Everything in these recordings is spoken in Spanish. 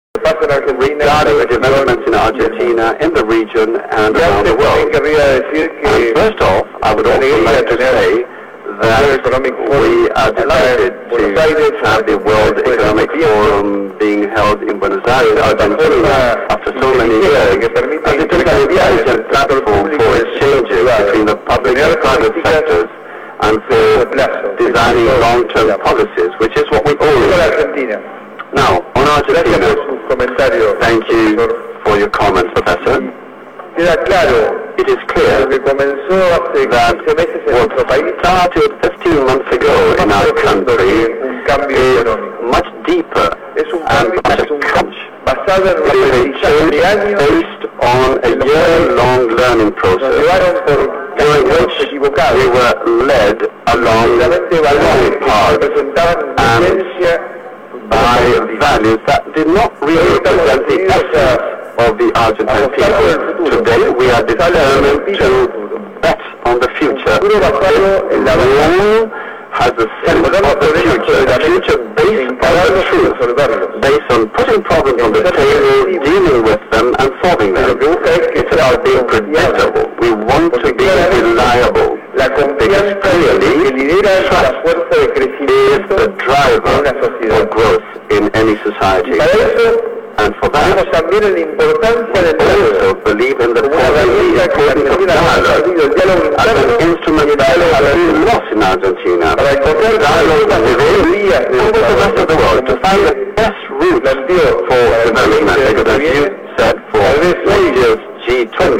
regarding the developments in Argentina, in the region, and around the world. And first off, I would also like to say that we are delighted to have the World Economic Forum being held in Buenos Aires, Argentina, after so many years, as it is an intelligent platform for exchanges between the public and private sectors and for designing long-term policies, which is what we all need. Now, on Argentina, thank you for your comments, Professor. It is clear that what started 15 months ago in our country is much deeper and much crunch. It is a change based on a year-long learning process during which we were led along the path and by values that did not really represent the essence of the Argentine people. Today we are determined to bet on the future. This rule has a sense of the future based on the truth, based on putting problems on the table, dealing with them and solving them. It's about being predictable. We want to be reliable. Because clearly, trust is the driver of growth in any society. And for that, we also believe in the importance of dialogue as an instrument that has been lost in Argentina. Dialogue with the rest of the world to find the best route for development. Because as you said, for next year's G20,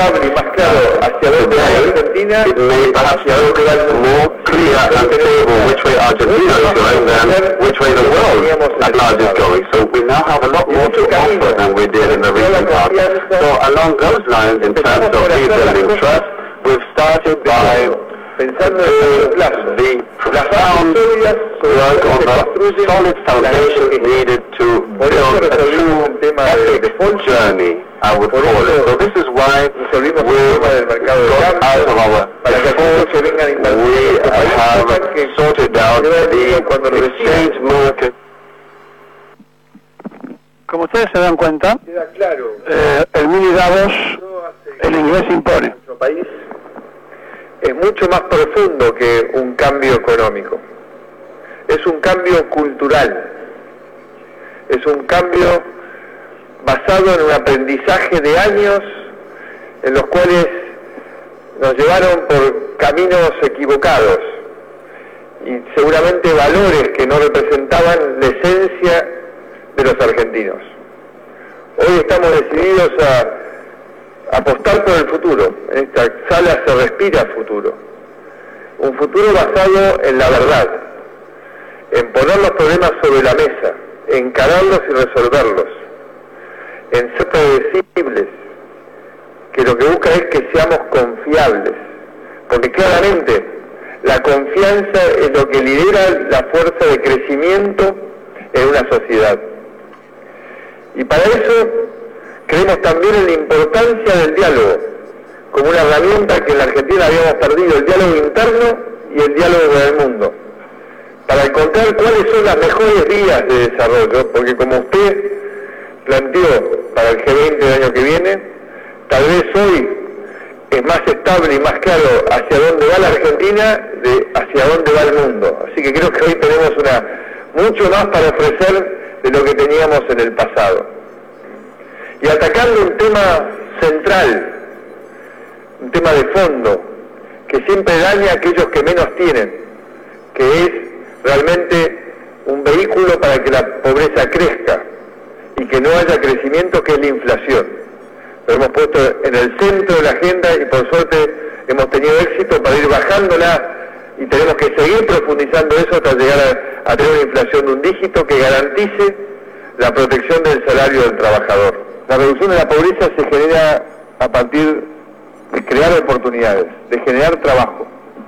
today it may perhaps look more clear and stable which way Argentina is going than which way the world at large is going. So we now have a lot more to offer than we did in the recent past. So along those lines, in terms of rebuilding trust, we've started by the profound work on the solid foundation needed to build a true epic journey, I would call it. So this is why we got out of our effort. We have sorted out the exchange market. Como ustedes se dan cuenta, el mini Davos, el inglés impone. Es mucho más profundo que un cambio económico. Es un cambio cultural. Es un cambio basado en un aprendizaje de años en los cuales nos llevaron por caminos equivocados y seguramente valores que no representaban la esencia de los argentinos. Hoy estamos decididos a apostar por el futuro. En esta sala se respira futuro. Un futuro basado en la verdad, en poner los problemas sobre la mesa, encararlos y resolverlos, en ser predecibles, que lo que busca es que seamos confiables, porque claramente la confianza es lo que lidera la fuerza de crecimiento en una sociedad. Y para eso creemos también en la importancia del diálogo, como una herramienta que en la Argentina habíamos perdido, el diálogo interno y el diálogo con el mundo, para encontrar cuáles son las mejores vías de desarrollo, porque como usted planteó para el G20 del año que viene, tal vez hoy es más estable y más claro hacia dónde va la Argentina de hacia dónde va el mundo. Así que creo que hoy tenemos mucho más para ofrecer de lo que teníamos en el pasado. Y atacando un tema central, un tema de fondo, que siempre daña a aquellos que menos tienen, que es realmente un vehículo para que la pobreza crezca y que no haya crecimiento, que es la inflación. Lo hemos puesto en el centro de la agenda y por suerte hemos tenido éxito para ir bajándola y tenemos que seguir profundizando eso hasta llegar a tener una inflación de un dígito que garantice la protección del salario del trabajador. La reducción de la pobreza se genera a partir de crear oportunidades, de generar trabajo.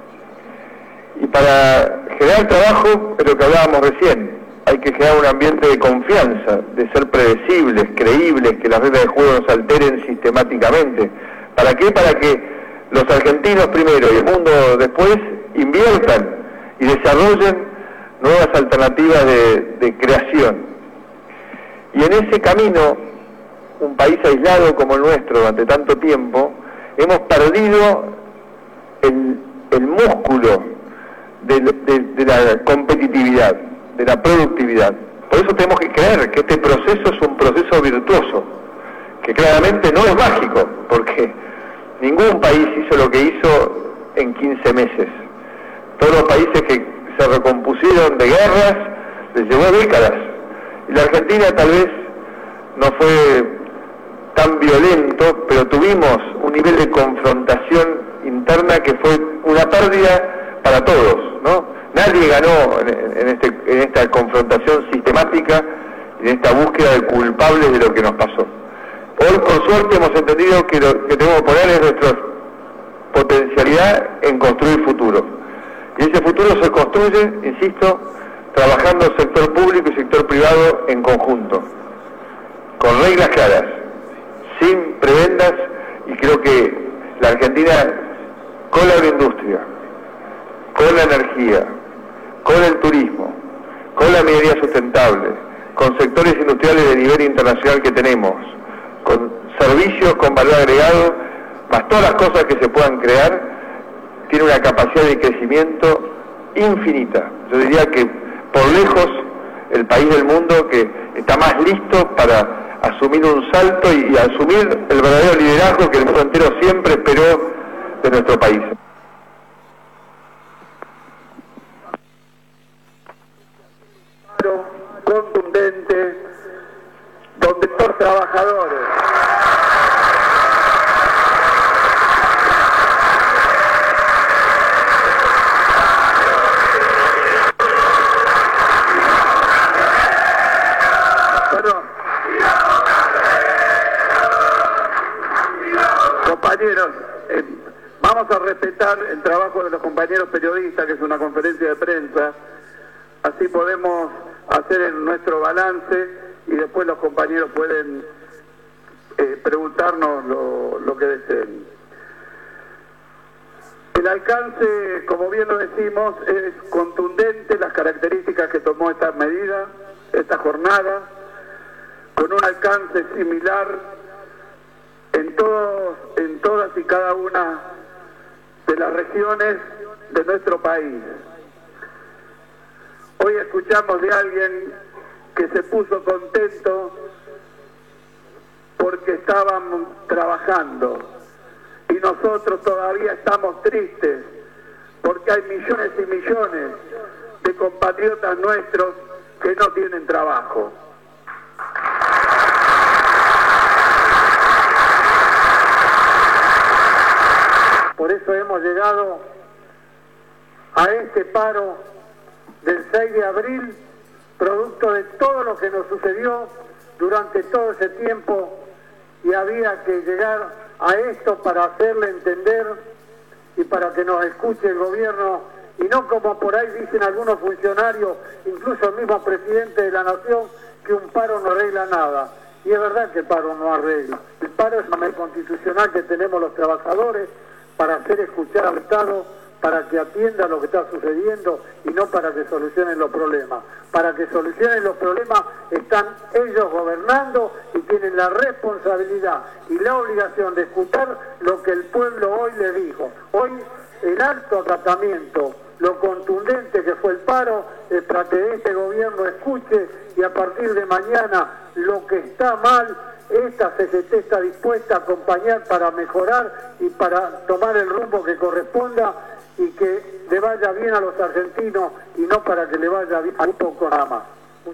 Y para generar trabajo, es lo que hablábamos recién, hay que generar un ambiente de confianza, de ser predecibles, creíbles, que las reglas de juego no se alteren sistemáticamente. ¿Para qué? Para que los argentinos primero y el mundo después inviertan y desarrollen nuevas alternativas de creación. Y en ese camino, un país aislado como el nuestro durante tanto tiempo, hemos perdido el músculo de la competitividad, de la productividad. Por eso tenemos que creer que este proceso es un proceso virtuoso, que claramente no es mágico, porque ningún país hizo lo que hizo en 15 meses. Todos los países que se recompusieron de guerras les llevó décadas. Y la Argentina tal vez no fue tan violento, pero tuvimos un nivel de confrontación interna que fue una pérdida para todos, ¿no? Nadie ganó en esta confrontación sistemática y en esta búsqueda de culpables de lo que nos pasó. Hoy, por suerte, hemos entendido que lo que tenemos que poner es nuestra potencialidad en construir futuro. Y ese futuro se construye, insisto, trabajando sector público y sector privado en conjunto, con reglas claras, sin prebendas, y creo que la Argentina, con la agroindustria, con la energía, con el turismo, con la minería sustentable, con sectores industriales de nivel internacional que tenemos, con servicios con valor agregado, más todas las cosas que se puedan crear, tiene una capacidad de crecimiento infinita. Yo diría que por lejos el país del mundo que está más listo para asumir un salto y asumir el verdadero liderazgo que el mundo entero siempre esperó de nuestro país. Contundente, donde los trabajadores compañeros, vamos a respetar el trabajo de los compañeros periodistas, que es una conferencia de prensa, así podemos hacer nuestro balance y después los compañeros pueden preguntarnos lo que deseen. El alcance, como bien lo decimos, es contundente, las características que tomó esta medida, esta jornada, con un alcance similar en todas y cada una de las regiones de nuestro país. Hoy escuchamos de alguien que se puso contento porque estaban trabajando, y nosotros todavía estamos tristes porque hay millones y millones de compatriotas nuestros que no tienen trabajo. Por eso hemos llegado a este paro del 6 de abril, producto de todo lo que nos sucedió durante todo ese tiempo, y había que llegar a esto para hacerle entender y para que nos escuche el gobierno, y no como por ahí dicen algunos funcionarios, incluso el mismo presidente de la Nación, que un paro no arregla nada. Y es verdad que el paro no arregla. El paro es una medida constitucional que tenemos los trabajadores para hacer escuchar al Estado, para que atienda lo que está sucediendo y no para que solucionen los problemas. Para que solucionen los problemas están ellos gobernando y tienen la responsabilidad y la obligación de escuchar lo que el pueblo hoy le dijo. Hoy el alto acatamiento, lo contundente que fue el paro, es para que este gobierno escuche, y a partir de mañana lo que está mal, esta CGT está dispuesta a acompañar para mejorar y para tomar el rumbo que corresponda y que le vaya bien a los argentinos y no para que le vaya bien a un poco nada más.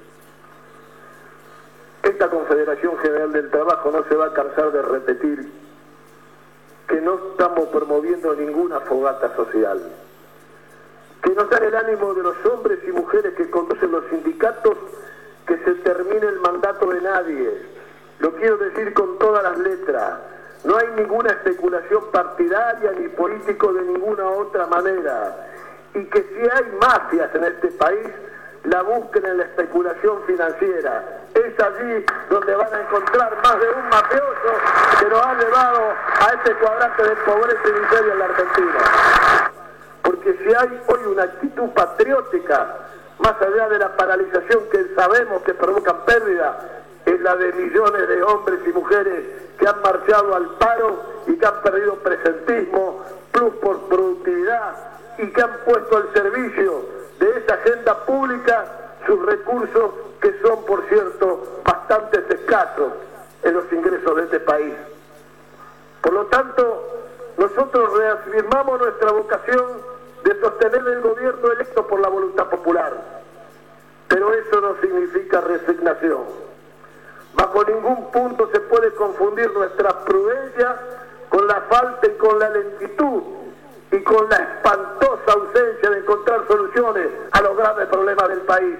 Esta Confederación General del Trabajo no se va a cansar de repetir que no estamos promoviendo ninguna fogata social, que no está en el ánimo de los hombres y mujeres que conducen los sindicatos que se termine el mandato de nadie. Lo quiero decir con todas las letras. No hay ninguna especulación partidaria ni político de ninguna otra manera. Y que si hay mafias en este país, la busquen en la especulación financiera. Es allí donde van a encontrar más de un mafioso que nos ha llevado a este cuadrante de pobreza y miseria en la Argentina. Porque si hay hoy una actitud patriótica, más allá de la paralización que sabemos que provocan pérdida, es la de millones de hombres y mujeres que han marchado al paro y que han perdido presentismo, plus por productividad, y que han puesto al servicio de esa agenda pública sus recursos, que son, por cierto, bastante escasos en los ingresos de este país. Por lo tanto, nosotros reafirmamos nuestra vocación de sostener el gobierno electo por la voluntad popular, pero eso no significa resignación. Bajo ningún punto se puede confundir nuestra prudencia con la falta y con la lentitud y con la espantosa ausencia de encontrar soluciones a los graves problemas del país.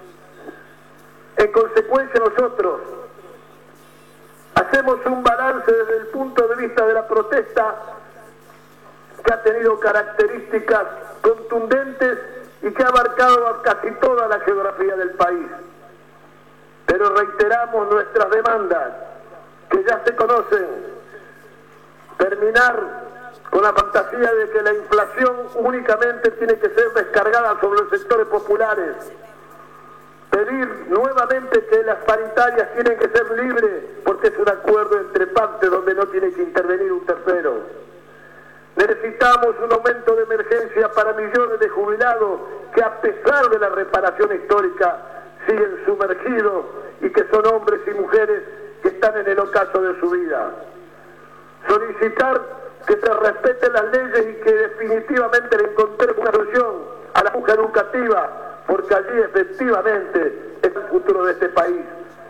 En consecuencia, nosotros hacemos un balance desde el punto de vista de la protesta, que ha tenido características contundentes y que ha abarcado a casi toda la geografía del país. Pero reiteramos nuestras demandas, que ya se conocen: terminar con la fantasía de que la inflación únicamente tiene que ser descargada sobre los sectores populares, pedir nuevamente que las paritarias tienen que ser libres, porque es un acuerdo entre partes donde no tiene que intervenir un tercero. Necesitamos un aumento de emergencia para millones de jubilados que, a pesar de la reparación histórica, siguen sumergidos y que son hombres y mujeres que están en el ocaso de su vida. Solicitar que se respeten las leyes y que definitivamente le encontremos una solución a la puja educativa, porque allí efectivamente es el futuro de este país.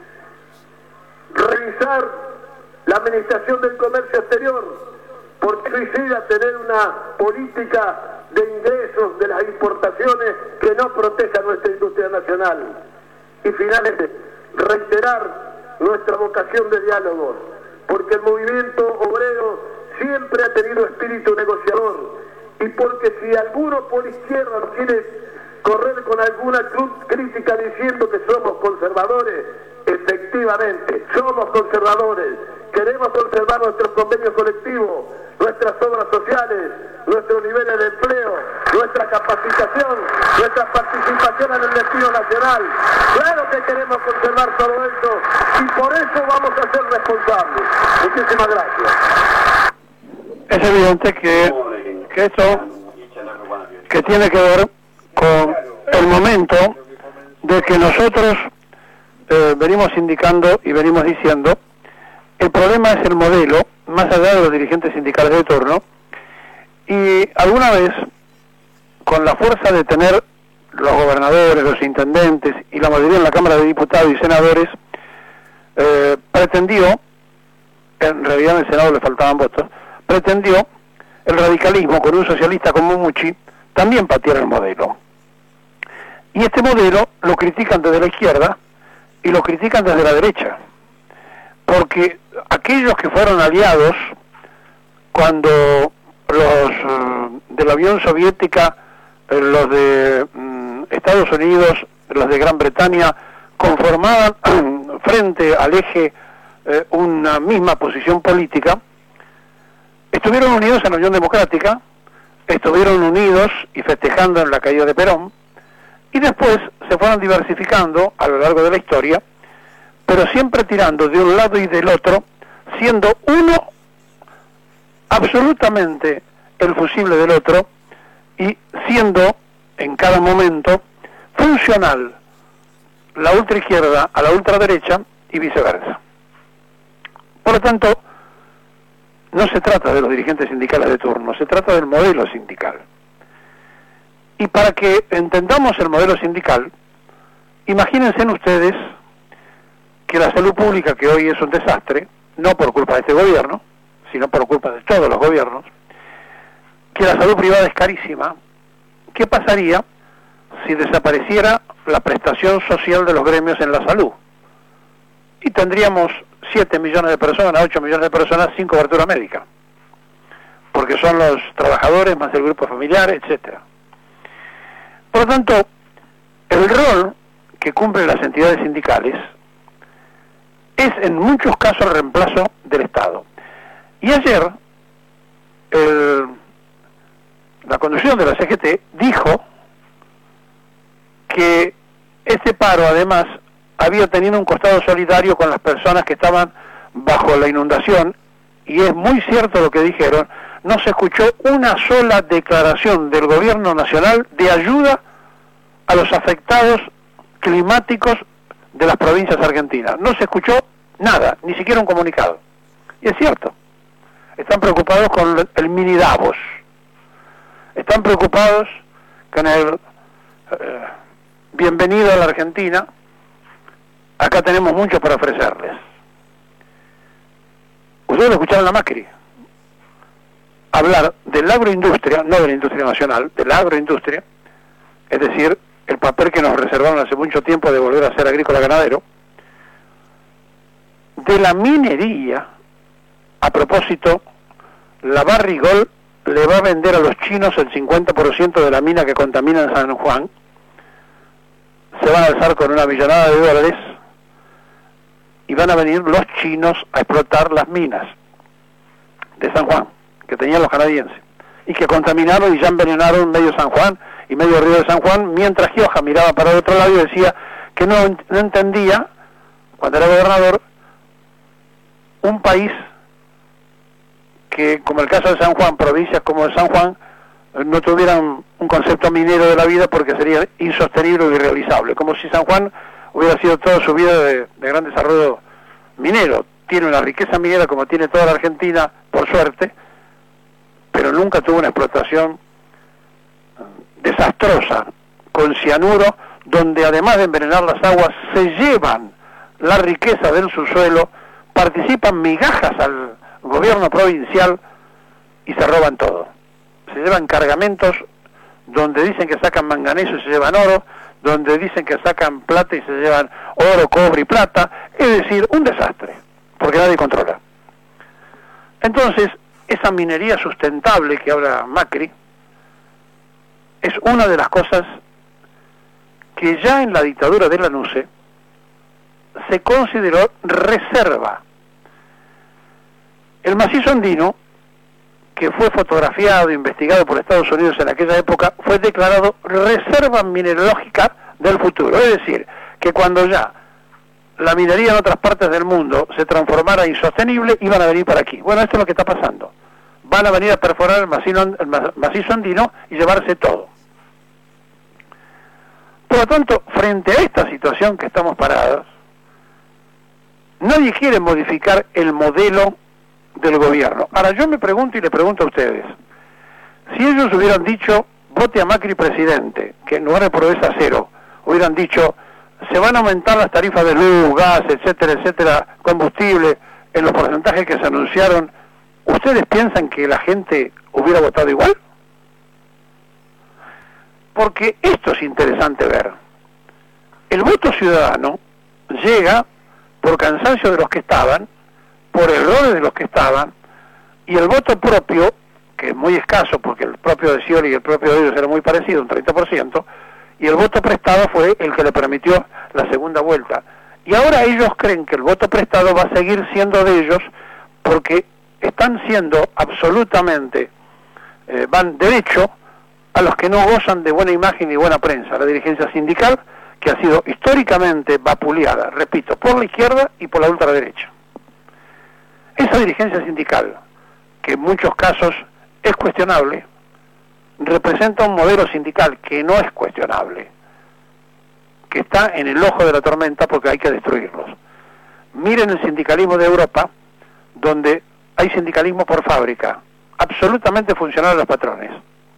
Revisar la administración del comercio exterior, porque suicida tener una política de ingresos de las importaciones que no proteja nuestra industria nacional. Y finalmente, reiterar nuestra vocación de diálogo, porque el movimiento obrero siempre ha tenido espíritu negociador, y porque si alguno por izquierda nos quiere correr con alguna crítica diciendo que somos conservadores, efectivamente, somos conservadores. Queremos conservar nuestros convenios colectivos, nuestras obras sociales, nuestros niveles de empleo, nuestra capacitación, nuestra participación en el destino nacional. Claro que queremos conservar todo eso, y por eso vamos a ser responsables. Muchísimas gracias. Es evidente que esto que tiene que ver con el momento de que nosotros venimos indicando y venimos diciendo: el problema es el modelo, más allá de los dirigentes sindicales de turno, y alguna vez, con la fuerza de tener los gobernadores, los intendentes y la mayoría en la Cámara de Diputados y Senadores, pretendió, en realidad en el Senado le faltaban votos, pretendió el radicalismo, con un socialista como Mucci, también patear el modelo. Y este modelo lo critican desde la izquierda y lo critican desde la derecha, porque aquellos que fueron aliados cuando los de la Unión Soviética, los de Estados Unidos, los de Gran Bretaña, conformaban frente al eje una misma posición política, estuvieron unidos en la Unión Democrática, estuvieron unidos y festejando en la caída de Perón, y después se fueron diversificando a lo largo de la historia, pero siempre tirando de un lado y del otro, siendo uno absolutamente el fusible del otro y siendo en cada momento funcional la ultraizquierda a la ultraderecha y viceversa. Por lo tanto, no se trata de los dirigentes sindicales de turno, se trata del modelo sindical. Y para que entendamos el modelo sindical, imagínense ustedes que la salud pública, que hoy es un desastre, no por culpa de este gobierno, sino por culpa de todos los gobiernos, que la salud privada es carísima. ¿Qué pasaría si desapareciera la prestación social de los gremios en la salud? Y tendríamos 7 millones de personas, 8 millones de personas sin cobertura médica, porque son los trabajadores más el grupo familiar, etcétera. Por lo tanto, el rol que cumplen las entidades sindicales es en muchos casos el reemplazo del Estado. Y ayer la conducción de la CGT dijo que este paro además había tenido un costado solidario con las personas que estaban bajo la inundación, y es muy cierto lo que dijeron. No se escuchó una sola declaración del gobierno nacional de ayuda a los afectados climáticos de las provincias argentinas. No se escuchó nada, ni siquiera un comunicado. Y es cierto, están preocupados con el mini Davos, están preocupados con el bienvenido a la Argentina, acá tenemos mucho para ofrecerles. Ustedes lo escucharon a Macri hablar de la agroindustria, no de la industria nacional, de la agroindustria, es decir, el papel que nos reservaron hace mucho tiempo de volver a ser agrícola ganadero, de la minería. A propósito, la Barrigol le va a vender a los chinos el 50% de la mina que contamina en San Juan, se van a alzar con una millonada de dólares y van a venir los chinos a explotar las minas de San Juan, que tenían los canadienses, y que contaminaron y ya envenenaron medio San Juan y medio río de San Juan, mientras Gioja miraba para el otro lado y decía que no entendía, cuando era gobernador, un país que, como el caso de San Juan, provincias como de San Juan, no tuvieran un concepto minero de la vida porque sería insostenible o irrealizable, como si San Juan hubiera sido toda su vida de gran desarrollo minero. Tiene una riqueza minera como tiene toda la Argentina, por suerte, pero nunca tuvo una explotación desastrosa, con cianuro, donde además de envenenar las aguas, se llevan la riqueza del subsuelo, participan migajas al gobierno provincial y se roban todo. Se llevan cargamentos donde dicen que sacan manganeso y se llevan oro, donde dicen que sacan plata y se llevan oro, cobre y plata, es decir, un desastre, porque nadie controla. Entonces, esa minería sustentable que habla Macri es una de las cosas que ya en la dictadura de Lanusse se consideró reserva. El macizo andino, que fue fotografiado e investigado por Estados Unidos en aquella época, fue declarado reserva mineralógica del futuro. Es decir, que cuando ya la minería en otras partes del mundo se transformara insostenible, iban a venir para aquí. Bueno, esto es lo que está pasando. Van a venir a perforar el macizo andino y llevarse todo. Por lo tanto, frente a esta situación que estamos parados, nadie quiere modificar el modelo del gobierno. Ahora yo me pregunto y le pregunto a ustedes, si ellos hubieran dicho vote a Macri presidente, que en lugar de pobreza cero, hubieran dicho se van a aumentar las tarifas de luz, gas, etcétera, etcétera, combustible, en los porcentajes que se anunciaron, ¿ustedes piensan que la gente hubiera votado igual? Porque esto es interesante ver. El voto ciudadano llega por cansancio de los que estaban, por errores de los que estaban, y el voto propio, que es muy escaso porque el propio de Scioli y el propio de ellos era muy parecido, un 30%, y el voto prestado fue el que le permitió la segunda vuelta. Y ahora ellos creen que el voto prestado va a seguir siendo de ellos porque están siendo absolutamente, van derecho a los que no gozan de buena imagen y buena prensa, la dirigencia sindical, que ha sido históricamente vapuleada, repito, por la izquierda y por la ultraderecha. Esa dirigencia sindical, que en muchos casos es cuestionable, representa un modelo sindical que no es cuestionable, que está en el ojo de la tormenta porque hay que destruirlos. Miren el sindicalismo de Europa, donde hay sindicalismo por fábrica, absolutamente funcional a los patrones.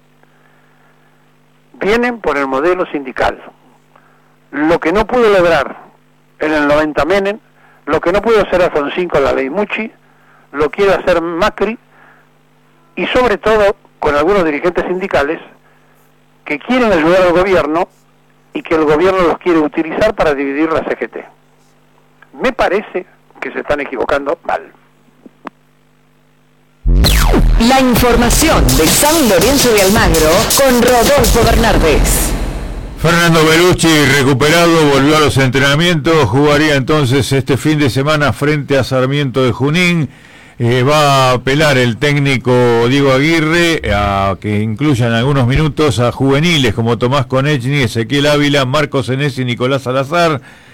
Vienen por el modelo sindical. Lo que no pudo lograr en el 90 Menem, lo que no pudo hacer Alfonsín con la ley Mucci, lo quiere hacer Macri, y sobre todo con algunos dirigentes sindicales que quieren ayudar al gobierno y que el gobierno los quiere utilizar para dividir la CGT. Me parece que se están equivocando mal. La información de San Lorenzo de Almagro con Rodolfo Bernardes. Fernando Belucci, recuperado, volvió a los entrenamientos, jugaría entonces este fin de semana frente a Sarmiento de Junín. Va a apelar el técnico Diego Aguirre a que incluyan algunos minutos a juveniles como Tomás Konechny, Ezequiel Ávila, Marcos Senesi y Nicolás Salazar.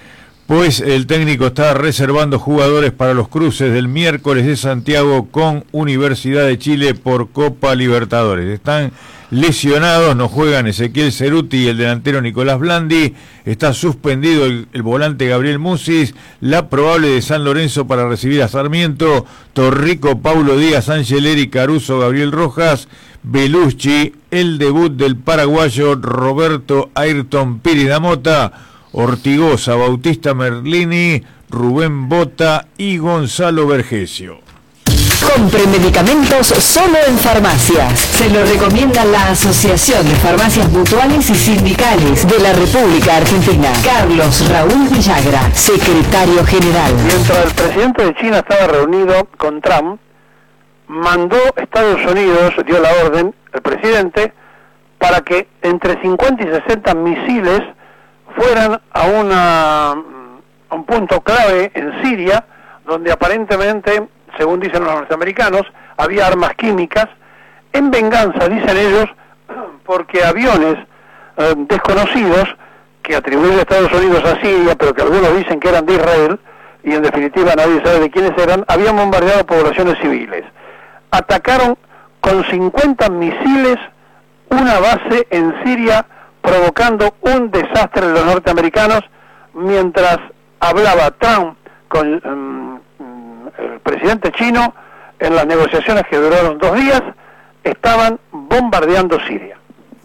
pues el técnico está reservando jugadores para los cruces del miércoles de Santiago con Universidad de Chile por Copa Libertadores. Están lesionados, no juegan Ezequiel Ceruti y el delantero Nicolás Blandi, está suspendido el volante Gabriel Musis, la probable de San Lorenzo para recibir a Sarmiento, Torrico, Paulo Díaz, Angeleri, Caruso, Gabriel Rojas, Belucci, el debut del paraguayo Roberto Ayrton Piridamota, Ortigosa, Bautista Merlini, Rubén Bota y Gonzalo Vergesio. Compre medicamentos solo en farmacias. Se lo recomienda la Asociación de Farmacias Mutuales y Sindicales de la República Argentina. Carlos Raúl Villagra, secretario general. Mientras el presidente de China estaba reunido con Trump, mandó Estados Unidos, dio la orden, el presidente, para que entre 50 y 60 misiles fueran a un punto clave en Siria, donde aparentemente, según dicen los norteamericanos, había armas químicas, en venganza, dicen ellos, porque aviones desconocidos, que atribuyen a Estados Unidos a Siria, pero que algunos dicen que eran de Israel, y en definitiva nadie sabe de quiénes eran, habían bombardeado poblaciones civiles. Atacaron con 50 misiles una base en Siria, provocando un desastre en los norteamericanos, mientras hablaba Trump con el presidente chino. En las negociaciones que duraron 2 días, estaban bombardeando Siria.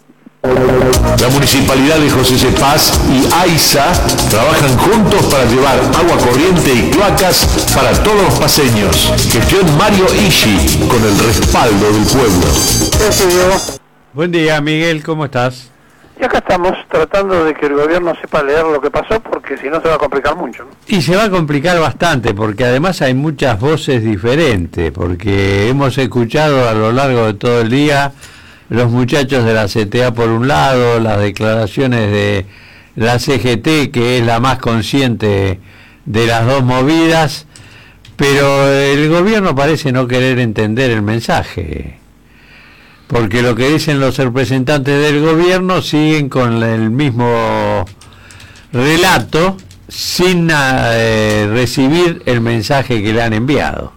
La Municipalidad de José C. Paz y AISA trabajan juntos para llevar agua corriente y cloacas para todos los paseños. Gestión Mario Ishi, con el respaldo del pueblo. Buen día, Miguel, ¿cómo estás? Y acá estamos tratando de que el gobierno sepa leer lo que pasó, porque si no se va a complicar mucho, ¿no? Y se va a complicar bastante, porque además hay muchas voces diferentes, porque hemos escuchado a lo largo de todo el día los muchachos de la CTA por un lado, las declaraciones de la CGT, que es la más consciente de las dos movidas, pero el gobierno parece no querer entender el mensaje, porque lo que dicen los representantes del gobierno siguen con el mismo relato sin recibir el mensaje que le han enviado.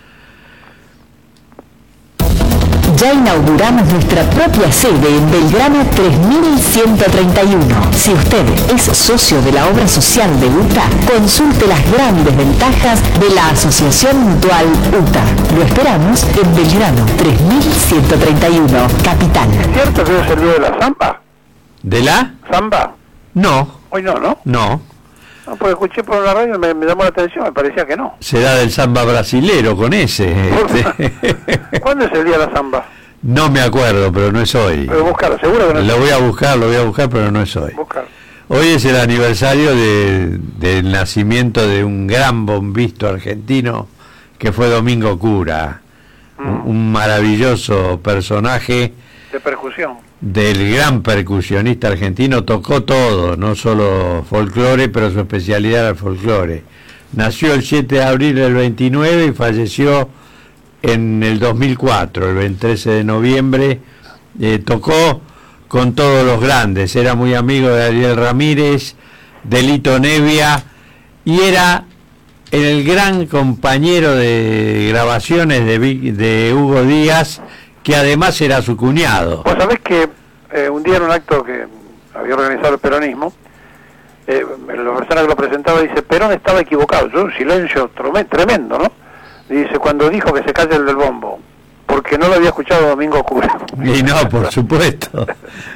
Ya inauguramos nuestra propia sede en Belgrano 3131. Si usted es socio de la obra social de UTA, consulte las grandes ventajas de la Asociación Mutual UTA. Lo esperamos en Belgrano 3131, Capital. ¿Es cierto que hoy es el día de la samba? ¿De la? ¿Samba? No. Hoy no, ¿no? No. No, porque escuché por la radio y me llamó la atención, me parecía que no. Será del samba brasilero con ese. ¿Cuándo es el día de la samba? No me acuerdo, pero no es hoy. Pero buscarlo, seguro que no es Lo voy a buscar, pero no es hoy. Buscar. Hoy es el aniversario del nacimiento de un gran bombista argentino que fue Domingo Cura, un maravilloso personaje de percusión, del gran percusionista argentino. Tocó todo, no solo folclore, pero su especialidad era el folclore. Nació el 7 de abril del 29 y falleció en el 2004, el 13 de noviembre. Tocó con todos los grandes, era muy amigo de Ariel Ramírez, de Lito Nevia, y era el gran compañero de grabaciones de Hugo Díaz, que además era su cuñado. Vos sabés que un día en un acto que había organizado el peronismo, la persona que lo presentaba dice: Perón estaba equivocado. Yo, un silencio tremendo, ¿no? Dice, cuando dijo que se calle el del bombo, porque no lo había escuchado Domingo Cura. Y no, por supuesto.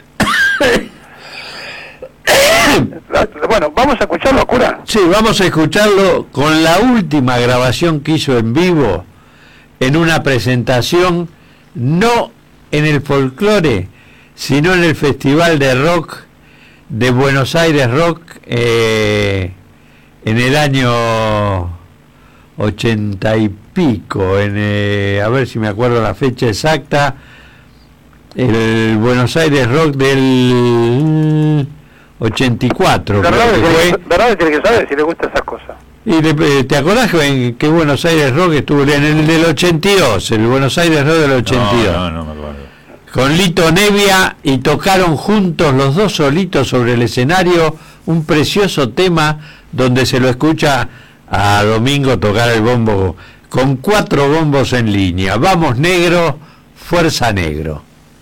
Bueno, ¿vamos a escucharlo a Cura? Sí, vamos a escucharlo con la última grabación que hizo en vivo, en una presentación, no en el folclore, sino en el Festival de Rock de Buenos Aires Rock, en el año 80 y pico, a ver si me acuerdo la fecha exacta, el Buenos Aires Rock del 84. ¿Verdad que tiene que saber si le gustan esas cosas? ¿Y te acordás que Buenos Aires Rock estuvo en el del 82, el Buenos Aires Rock del 82? No me acuerdo. Con Lito Nevia, y tocaron juntos los dos solitos sobre el escenario un precioso tema donde se lo escucha a Domingo tocar el bombo con 4 bombos en línea. Vamos negro, fuerza negro.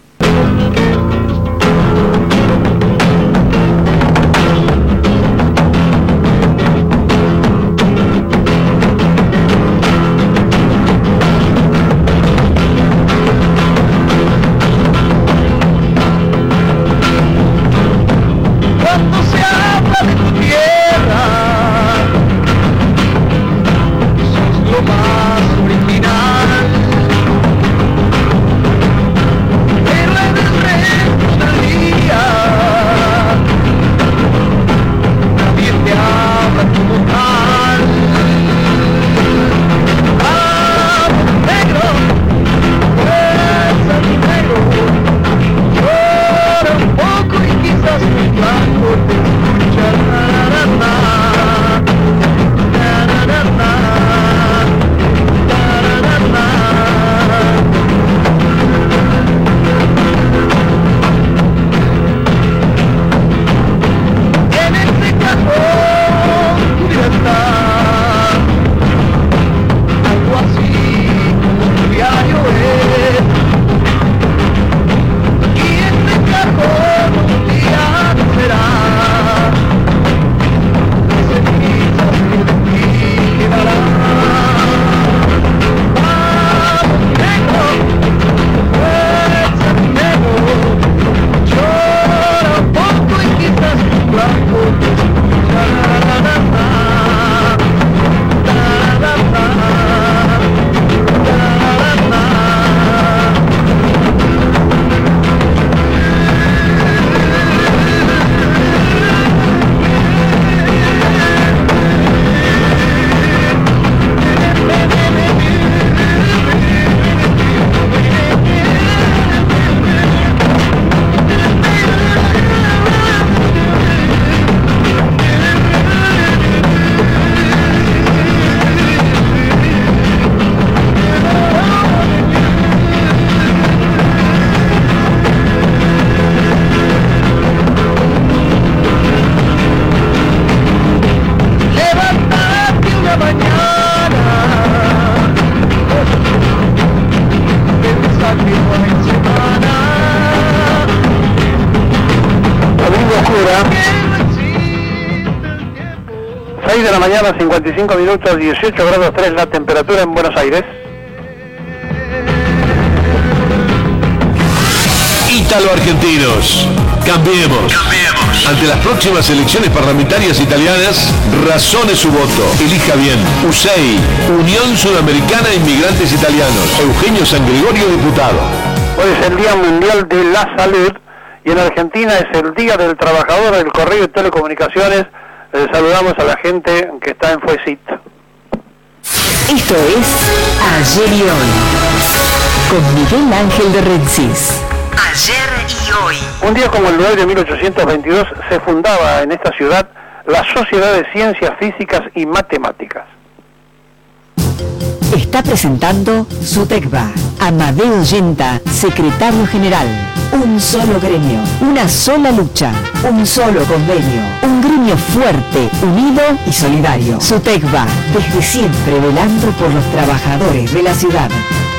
De la mañana, 55 minutos, 18 grados 3 la temperatura en Buenos Aires. Ítalo-argentinos, cambiemos. Ante las próximas elecciones parlamentarias italianas, razone su voto. Elija bien. USEI, Unión Sudamericana de Inmigrantes Italianos. Eugenio San Gregorio, diputado. Hoy es el Día Mundial de la Salud y en Argentina es el Día del Trabajador del Correo y Telecomunicaciones. Saludamos a la gente que está en Fuesit. Esto es Ayer y Hoy, con Miguel Ángel de Rensis. Ayer y Hoy. Un día como el de hoy de 1822 se fundaba en esta ciudad la Sociedad de Ciencias Físicas y Matemáticas. Está presentando SUTECBA. Amadeo Yenta, secretario general. Un solo gremio, una sola lucha, un solo convenio. Un gremio fuerte, unido y solidario. SUTECBA, desde siempre velando por los trabajadores de la ciudad.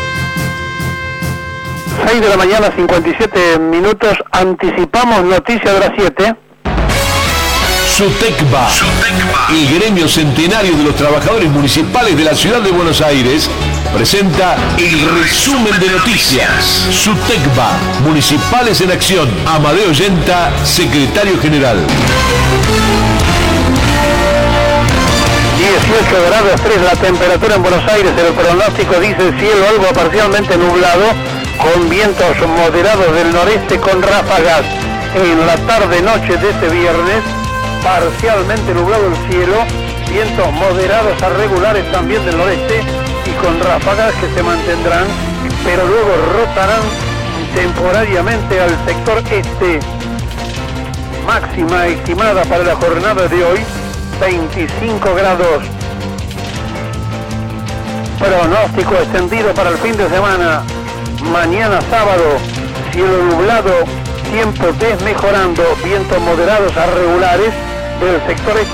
6 de la mañana, 57 minutos. Anticipamos noticias de las 7. SUTECBA, el gremio centenario de los trabajadores municipales de la ciudad de Buenos Aires, presenta el resumen de noticias. SUTECBA, Municipales en Acción. Amadeo Yenta, secretario general. 18 grados 3 la temperatura en Buenos Aires. El pronóstico dice cielo algo parcialmente nublado, con vientos moderados del noreste con ráfagas. En la tarde-noche de este viernes, parcialmente nublado el cielo, vientos moderados a regulares también del noreste y con ráfagas que se mantendrán, pero luego rotarán temporariamente al sector este. Máxima estimada para la jornada de hoy, 25 grados. Pronóstico extendido para el fin de semana. Mañana sábado, cielo nublado, tiempo desmejorando, vientos moderados a regulares del sector este.